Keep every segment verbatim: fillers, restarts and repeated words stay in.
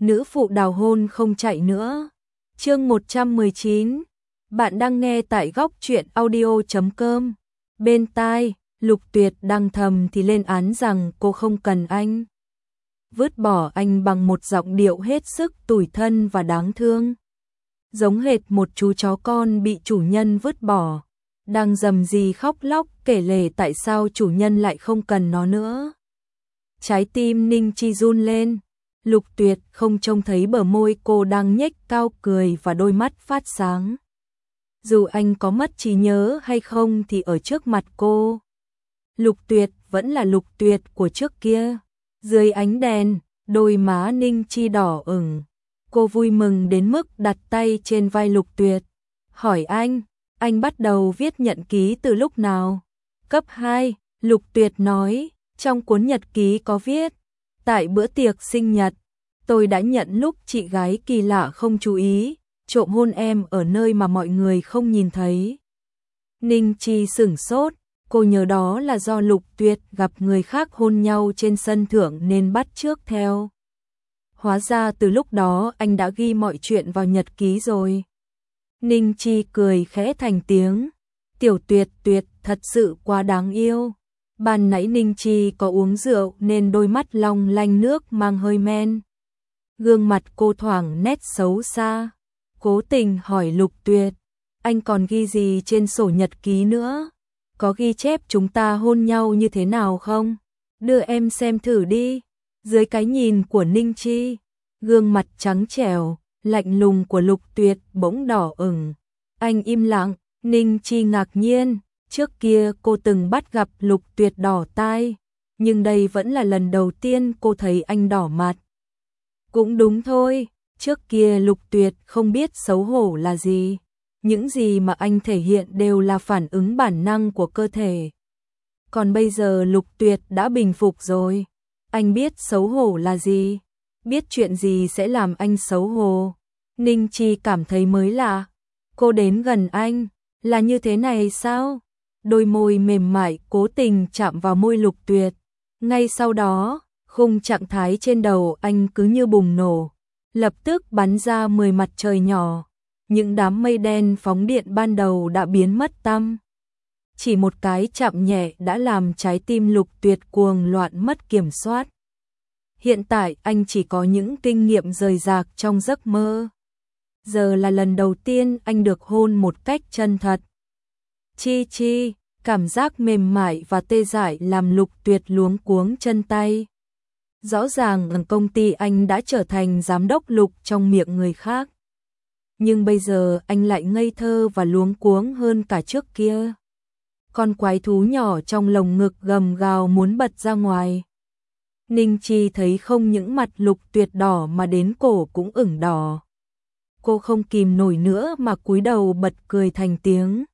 nữ phụ đào hôn không chạy nữa. Chương một trăm mười chín. Bạn đang nghe tại góc truyện audio chấm com. Bên tai, Lục Tuyệt đang thầm thì lên án rằng cô không cần anh. Vứt bỏ anh bằng một giọng điệu hết sức tủi thân và đáng thương. Giống hệt một chú chó con bị chủ nhân vứt bỏ, đang rầm rì khóc lóc kể lể tại sao chủ nhân lại không cần nó nữa. Trái tim Ninh Chi run lên. Lục Tuyệt không trông thấy bờ môi cô đang nhếch cao cười và đôi mắt phát sáng. Dù anh có mất trí nhớ hay không thì ở trước mặt cô, Lục Tuyệt vẫn là Lục Tuyệt của trước kia. Dưới ánh đèn, đôi má Ninh Chi đỏ ửng. Cô vui mừng đến mức đặt tay trên vai Lục Tuyệt. Hỏi anh, anh bắt đầu viết nhật ký từ lúc nào? Cấp hai, Lục Tuyệt nói, trong cuốn nhật ký có viết. Tại bữa tiệc sinh nhật, tôi đã nhận lúc chị gái kỳ lạ không chú ý, trộm hôn em ở nơi mà mọi người không nhìn thấy. Ninh Chi sửng sốt, cô nhớ đó là do Lục Tuyệt gặp người khác hôn nhau trên sân thượng nên bắt chước theo. Hóa ra từ lúc đó anh đã ghi mọi chuyện vào nhật ký rồi. Ninh Chi cười khẽ thành tiếng. Tiểu Tuyệt Tuyệt thật sự quá đáng yêu. Ban nãy Ninh Chi có uống rượu nên đôi mắt long lanh nước mang hơi men. Gương mặt cô thoảng nét xấu xa. Cố tình hỏi Lục Tuyệt, anh còn ghi gì trên sổ nhật ký nữa? Có ghi chép chúng ta hôn nhau như thế nào không? Đưa em xem thử đi. Dưới cái nhìn của Ninh Chi, gương mặt trắng trẻo, lạnh lùng của Lục Tuyệt bỗng đỏ ửng. Anh im lặng. Ninh Chi ngạc nhiên. Trước kia cô từng bắt gặp Lục Tuyệt đỏ tai, nhưng đây vẫn là lần đầu tiên cô thấy anh đỏ mặt. Cũng đúng thôi, trước kia Lục Tuyệt không biết xấu hổ là gì. Những gì mà anh thể hiện đều là phản ứng bản năng của cơ thể. Còn bây giờ Lục Tuyệt đã bình phục rồi. Anh biết xấu hổ là gì, biết chuyện gì sẽ làm anh xấu hổ. Ninh Chi cảm thấy mới lạ. Cô đến gần anh, là như thế này sao? Đôi môi mềm mại cố tình chạm vào môi Lục Tuyệt. Ngay sau đó, khung trạng thái trên đầu anh cứ như bùng nổ, lập tức bắn ra mười mặt trời nhỏ. Những đám mây đen phóng điện ban đầu đã biến mất tăm. Chỉ một cái chạm nhẹ đã làm trái tim Lục Tuyệt cuồng loạn mất kiểm soát. Hiện tại anh chỉ có những kinh nghiệm rời rạc trong giấc mơ. Giờ là lần đầu tiên anh được hôn một cách chân thật. Chi chi, cảm giác mềm mại và tê dại làm Lục Tuyệt luống cuống chân tay. Rõ ràng ở công ty anh đã trở thành giám đốc Lục trong miệng người khác. Nhưng bây giờ anh lại ngây thơ và luống cuống hơn cả trước kia. Con quái thú nhỏ trong lồng ngực gầm gào muốn bật ra ngoài. Ninh Chi thấy không những mặt Lục Tuyệt đỏ mà đến cổ cũng ửng đỏ. Cô không kìm nổi nữa mà cúi đầu bật cười thành tiếng.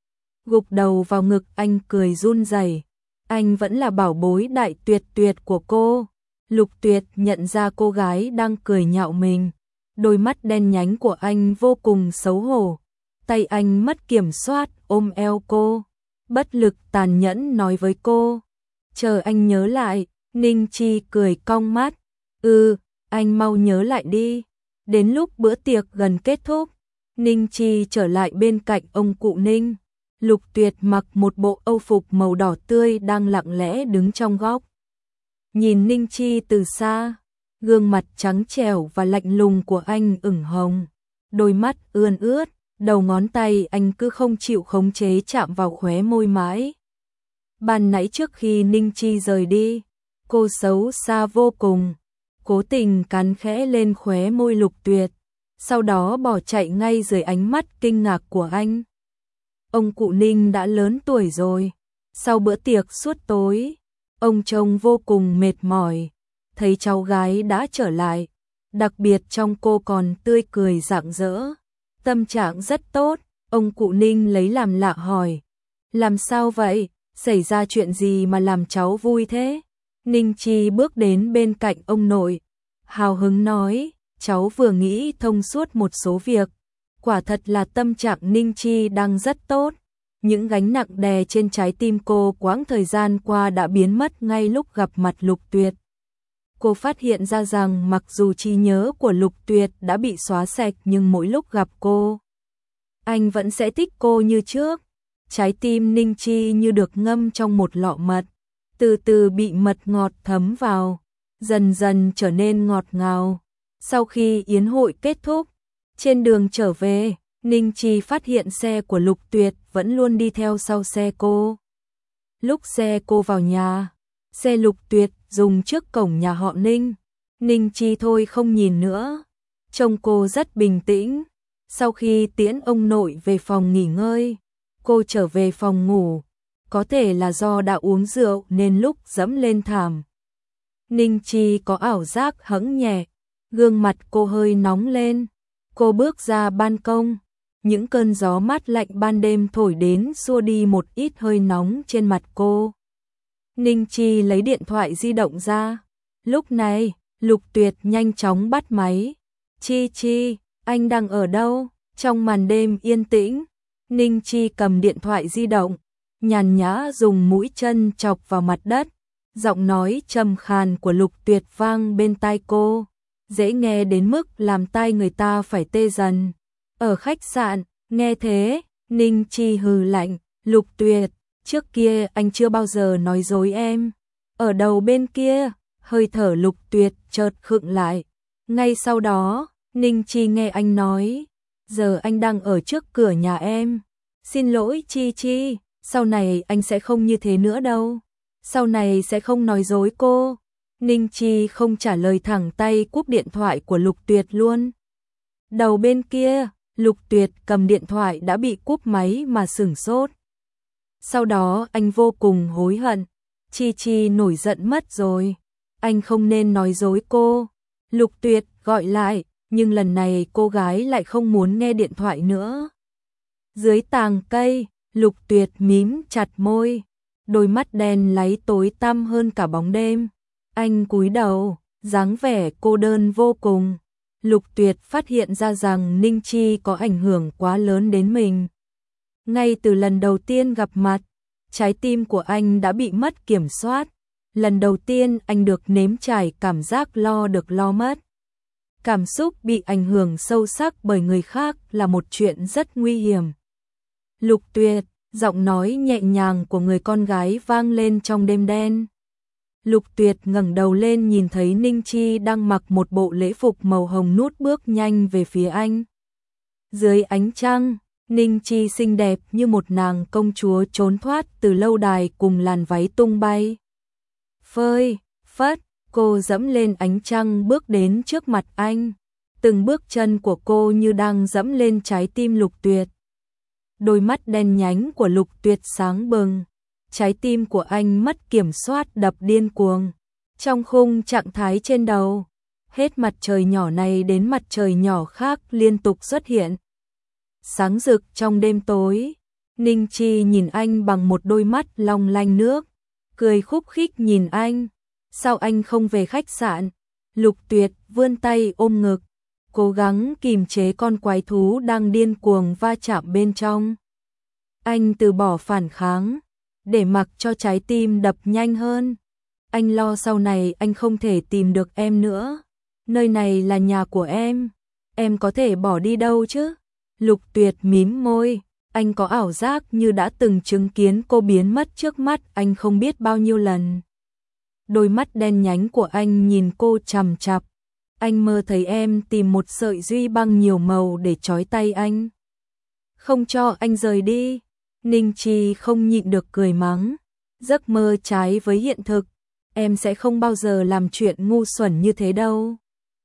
Gục đầu vào ngực anh cười run rẩy. Anh vẫn là bảo bối đại tuyệt tuyệt của cô. Lục Tuyệt nhận ra cô gái đang cười nhạo mình. Đôi mắt đen nhánh của anh vô cùng xấu hổ. Tay anh mất kiểm soát ôm eo cô. Bất lực tàn nhẫn nói với cô. Chờ anh nhớ lại. Ninh Chi cười cong mắt. Ừ, anh mau nhớ lại đi. Đến lúc bữa tiệc gần kết thúc, Ninh Chi trở lại bên cạnh ông cụ Ninh. Lục Tuyệt mặc một bộ âu phục màu đỏ tươi đang lặng lẽ đứng trong góc. Nhìn Ninh Chi từ xa, gương mặt trắng trẻo và lạnh lùng của anh ửng hồng. Đôi mắt ươn ướt, đầu ngón tay anh cứ không chịu khống chế chạm vào khóe môi mãi. Ban nãy trước khi Ninh Chi rời đi, cô xấu xa vô cùng. Cố tình cắn khẽ lên khóe môi Lục Tuyệt, sau đó bỏ chạy ngay dưới ánh mắt kinh ngạc của anh. Ông cụ Ninh đã lớn tuổi rồi, sau bữa tiệc suốt tối, ông trông vô cùng mệt mỏi, thấy cháu gái đã trở lại, đặc biệt trong cô còn tươi cười rạng rỡ, tâm trạng rất tốt. Ông cụ Ninh lấy làm lạ hỏi, làm sao vậy, xảy ra chuyện gì mà làm cháu vui thế? Ninh Chi bước đến bên cạnh ông nội, hào hứng nói, cháu vừa nghĩ thông suốt một số việc. Quả thật là tâm trạng Ninh Chi đang rất tốt. Những gánh nặng đè trên trái tim cô quãng thời gian qua đã biến mất ngay lúc gặp mặt Lục Tuyệt. Cô phát hiện ra rằng mặc dù trí nhớ của Lục Tuyệt đã bị xóa sạch nhưng mỗi lúc gặp cô, anh vẫn sẽ thích cô như trước. Trái tim Ninh Chi như được ngâm trong một lọ mật, từ từ bị mật ngọt thấm vào, dần dần trở nên ngọt ngào. Sau khi yến hội kết thúc, trên đường trở về, Ninh Chi phát hiện xe của Lục Tuyệt vẫn luôn đi theo sau xe cô. Lúc xe cô vào nhà, xe Lục Tuyệt dùng trước cổng nhà họ Ninh. Ninh Chi thôi không nhìn nữa, trông cô rất bình tĩnh. Sau khi tiễn ông nội về phòng nghỉ ngơi, cô trở về phòng ngủ. Có thể là do đã uống rượu nên lúc dẫm lên thảm, Ninh Chi có ảo giác hững nhẹ, gương mặt cô hơi nóng lên. Cô bước ra ban công, những cơn gió mát lạnh ban đêm thổi đến xua đi một ít hơi nóng trên mặt cô. Ninh Chi lấy điện thoại di động ra. Lúc này, Lục Tuyệt nhanh chóng bắt máy. Chi Chi, anh đang ở đâu? Trong màn đêm yên tĩnh, Ninh Chi cầm điện thoại di động, nhàn nhã dùng mũi chân chọc vào mặt đất. Giọng nói trầm khàn của Lục Tuyệt vang bên tai cô, dễ nghe đến mức làm tai người ta phải tê dần. Ở khách sạn, nghe thế, Ninh Chi hừ lạnh, Lục Tuyệt, trước kia anh chưa bao giờ nói dối em. Ở đầu bên kia, hơi thở Lục Tuyệt chợt khựng lại. Ngay sau đó, Ninh Chi nghe anh nói, giờ anh đang ở trước cửa nhà em. Xin lỗi Chi Chi, sau này anh sẽ không như thế nữa đâu. Sau này sẽ không nói dối cô. Ninh Chi không trả lời, thẳng tay cúp điện thoại của Lục Tuyệt luôn. Đầu bên kia, Lục Tuyệt cầm điện thoại đã bị cúp máy mà sửng sốt. Sau đó anh vô cùng hối hận. Chi Chi nổi giận mất rồi. Anh không nên nói dối cô. Lục Tuyệt gọi lại, nhưng lần này cô gái lại không muốn nghe điện thoại nữa. Dưới tàng cây, Lục Tuyệt mím chặt môi, đôi mắt đen láy tối tăm hơn cả bóng đêm. Anh cúi đầu, dáng vẻ cô đơn vô cùng. Lục Tuyệt phát hiện ra rằng Ninh Chi có ảnh hưởng quá lớn đến mình. Ngay từ lần đầu tiên gặp mặt, trái tim của anh đã bị mất kiểm soát. Lần đầu tiên anh được nếm trải cảm giác lo được lo mất. Cảm xúc bị ảnh hưởng sâu sắc bởi người khác là một chuyện rất nguy hiểm. Lục Tuyệt, giọng nói nhẹ nhàng của người con gái vang lên trong đêm đen. Lục Tuyệt ngẩng đầu lên, nhìn thấy Ninh Chi đang mặc một bộ lễ phục màu hồng nút bước nhanh về phía anh. Dưới ánh trăng, Ninh Chi xinh đẹp như một nàng công chúa trốn thoát từ lâu đài cùng làn váy tung bay. Phơi, phất, cô dẫm lên ánh trăng bước đến trước mặt anh. Từng bước chân của cô như đang dẫm lên trái tim Lục Tuyệt. Đôi mắt đen nhánh của Lục Tuyệt sáng bừng. Trái tim của anh mất kiểm soát đập điên cuồng. Trong khung trạng thái trên đầu, hết mặt trời nhỏ này đến mặt trời nhỏ khác liên tục xuất hiện. Sáng rực trong đêm tối, Ninh Chi nhìn anh bằng một đôi mắt long lanh nước, cười khúc khích nhìn anh. Sao anh không về khách sạn? Lục Tuyệt vươn tay ôm ngực, cố gắng kìm chế con quái thú đang điên cuồng va chạm bên trong. Anh từ bỏ phản kháng, để mặc cho trái tim đập nhanh hơn. Anh lo sau này anh không thể tìm được em nữa. Nơi này là nhà của em, em có thể bỏ đi đâu chứ? Lục Tuyệt mím môi, anh có ảo giác như đã từng chứng kiến cô biến mất trước mắt anh không biết bao nhiêu lần. Đôi mắt đen nhánh của anh nhìn cô chằm chằm. Anh mơ thấy em tìm một sợi duy băng nhiều màu để trói tay anh, không cho anh rời đi. Ninh Chi không nhịn được cười mắng, giấc mơ trái với hiện thực, em sẽ không bao giờ làm chuyện ngu xuẩn như thế đâu.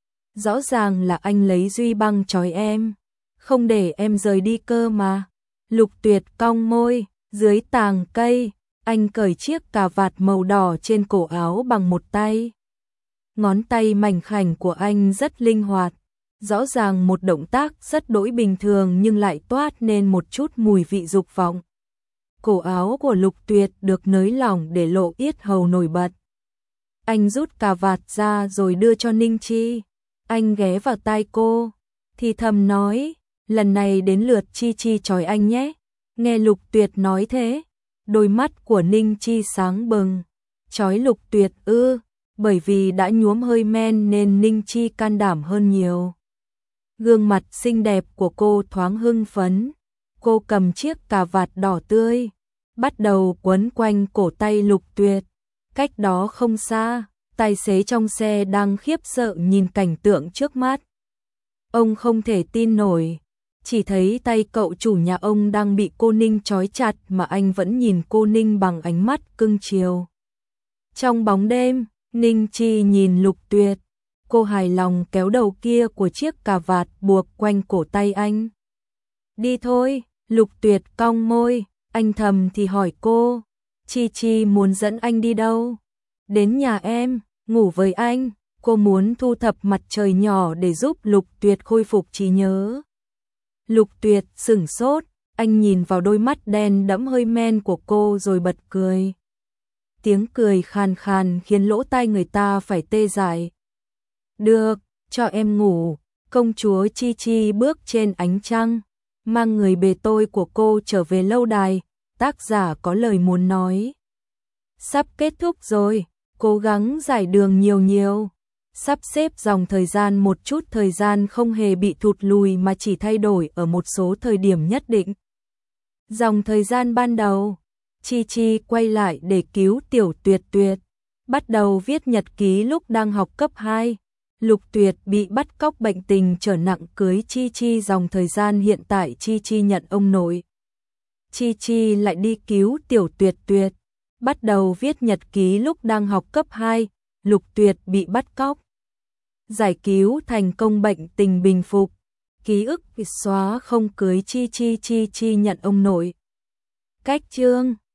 Rõ ràng là anh lấy duy băng trói em, không để em rời đi cơ mà. Lục Tuyệt cong môi, dưới tàng cây, anh cởi chiếc cà vạt màu đỏ trên cổ áo bằng một tay. Ngón tay mảnh khảnh của anh rất linh hoạt, rõ ràng một động tác rất đỗi bình thường nhưng lại toát nên một chút mùi vị dục vọng. Cổ áo của Lục Tuyệt được nới lỏng để lộ yết hầu nổi bật. Anh rút cà vạt ra rồi đưa cho Ninh Chi. Anh ghé vào tai cô, thì thầm nói, lần này đến lượt Chi Chi trói anh nhé. Nghe Lục Tuyệt nói thế, đôi mắt của Ninh Chi sáng bừng. Trói Lục Tuyệt ư? bởi vì đã nhuốm hơi men nên Ninh Chi can đảm hơn nhiều. Gương mặt xinh đẹp của cô thoáng hưng phấn, cô cầm chiếc cà vạt đỏ tươi, bắt đầu quấn quanh cổ tay Lục Tuyệt. Cách đó không xa, tài xế trong xe đang khiếp sợ nhìn cảnh tượng trước mắt. Ông không thể tin nổi, chỉ thấy tay cậu chủ nhà ông đang bị cô Ninh trói chặt mà anh vẫn nhìn cô Ninh bằng ánh mắt cưng chiều. Trong bóng đêm, Ninh Chi nhìn Lục Tuyệt, cô hài lòng kéo đầu kia của chiếc cà vạt buộc quanh cổ tay anh. Đi thôi, Lục Tuyệt cong môi, anh thầm thì hỏi cô, Chi Chi muốn dẫn anh đi đâu? Đến nhà em, ngủ với anh, cô muốn thu thập mặt trời nhỏ để giúp Lục Tuyệt khôi phục trí nhớ. Lục Tuyệt sửng sốt, anh nhìn vào đôi mắt đen đẫm hơi men của cô rồi bật cười. Tiếng cười khàn khàn khiến lỗ tai người ta phải tê dại. Được, cho em ngủ. Công chúa Chi Chi bước trên ánh trăng, mang người bề tôi của cô trở về lâu đài. Tác giả có lời muốn nói. Sắp kết thúc rồi, cố gắng giải đường nhiều nhiều. Sắp xếp dòng thời gian một chút, thời gian không hề bị thụt lùi mà chỉ thay đổi ở một số thời điểm nhất định. Dòng thời gian ban đầu, Chi Chi quay lại để cứu Tiểu Tuyệt Tuyệt, bắt đầu viết nhật ký lúc đang học cấp hai. Lục Tuyệt bị bắt cóc bệnh tình trở nặng cưới Chi Chi, dòng thời gian hiện tại Chi Chi nhận ông nội. Chi Chi lại đi cứu Tiểu Tuyệt Tuyệt, bắt đầu viết nhật ký lúc đang học cấp hai. Lục Tuyệt bị bắt cóc, giải cứu thành công, bệnh tình bình phục, ký ức bị xóa, không cưới Chi Chi, Chi Chi nhận ông nội. Cách chương